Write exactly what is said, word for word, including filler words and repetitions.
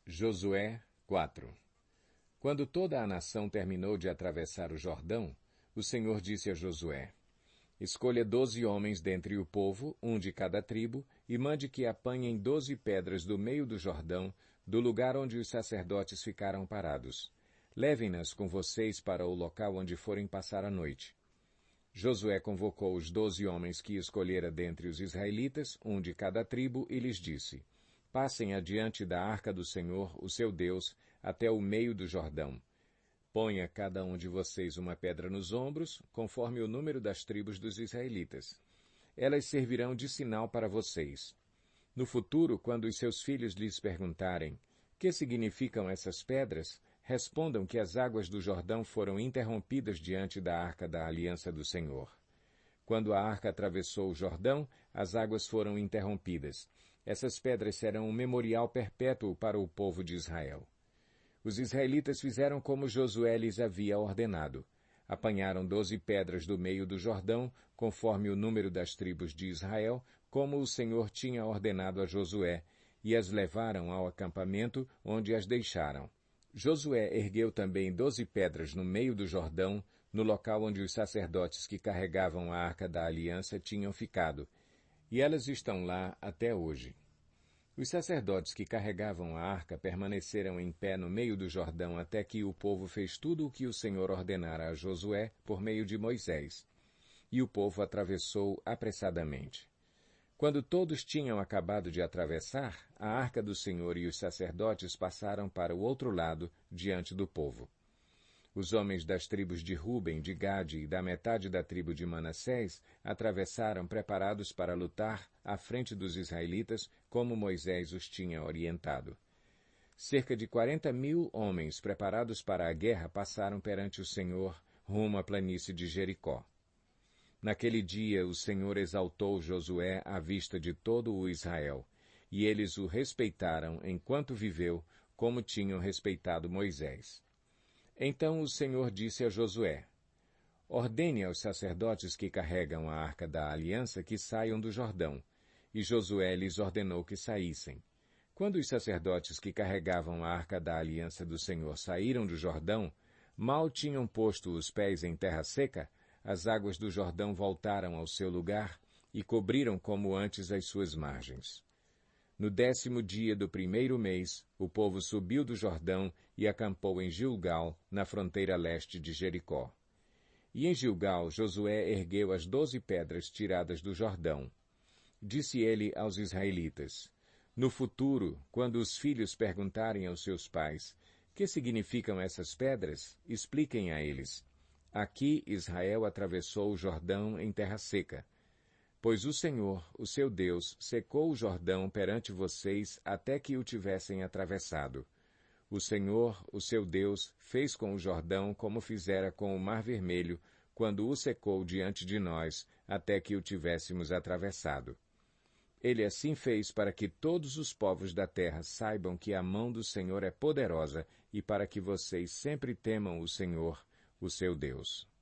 Josué quatro. Quando toda a nação terminou de atravessar o Jordão, o Senhor disse a Josué: Escolha doze homens dentre o povo, um de cada tribo, e mande que apanhem doze pedras do meio do Jordão, do lugar onde os sacerdotes ficaram parados. Levem-nas com vocês para o local onde forem passar a noite. Josué convocou os doze homens que escolhera dentre os israelitas, um de cada tribo, e lhes disse: Passem adiante da arca do Senhor, o seu Deus, até o meio do Jordão. Ponha cada um de vocês uma pedra nos ombros, conforme o número das tribos dos israelitas. Elas servirão de sinal para vocês. No futuro, quando os seus filhos lhes perguntarem: que significam essas pedras? Respondam que as águas do Jordão foram interrompidas diante da arca da aliança do Senhor. Quando a arca atravessou o Jordão, as águas foram interrompidas. Essas pedras serão um memorial perpétuo para o povo de Israel. Os israelitas fizeram como Josué lhes havia ordenado. Apanharam doze pedras do meio do Jordão, conforme o número das tribos de Israel, como o Senhor tinha ordenado a Josué, e as levaram ao acampamento, onde as deixaram. Josué ergueu também doze pedras no meio do Jordão, no local onde os sacerdotes que carregavam a arca da aliança tinham ficado, e elas estão lá até hoje. Os sacerdotes que carregavam a arca permaneceram em pé no meio do Jordão até que o povo fez tudo o que o Senhor ordenara a Josué por meio de Moisés. E o povo atravessou apressadamente. Quando todos tinham acabado de atravessar, a arca do Senhor e os sacerdotes passaram para o outro lado, diante do povo. Os homens das tribos de Ruben, de Gade e da metade da tribo de Manassés atravessaram preparados para lutar à frente dos israelitas, como Moisés os tinha orientado. Cerca de quarenta mil homens preparados para a guerra passaram perante o Senhor, rumo à planície de Jericó. Naquele dia o Senhor exaltou Josué à vista de todo o Israel, e eles o respeitaram enquanto viveu, como tinham respeitado Moisés. Então o Senhor disse a Josué: Ordene aos sacerdotes que carregam a arca da aliança que saiam do Jordão. E Josué lhes ordenou que saíssem. Quando os sacerdotes que carregavam a arca da aliança do Senhor saíram do Jordão, mal tinham posto os pés em terra seca, as águas do Jordão voltaram ao seu lugar e cobriram como antes as suas margens. No décimo dia do primeiro mês, o povo subiu do Jordão e acampou em Gilgal, na fronteira leste de Jericó. E em Gilgal, Josué ergueu as doze pedras tiradas do Jordão. Disse ele aos israelitas: No futuro, quando os filhos perguntarem aos seus pais: que significam essas pedras? Expliquem a eles: Aqui Israel atravessou o Jordão em terra seca. Pois o Senhor, o seu Deus, secou o Jordão perante vocês até que o tivessem atravessado. O Senhor, o seu Deus, fez com o Jordão como fizera com o Mar Vermelho, quando o secou diante de nós, até que o tivéssemos atravessado. Ele assim fez para que todos os povos da terra saibam que a mão do Senhor é poderosa e para que vocês sempre temam o Senhor, o seu Deus.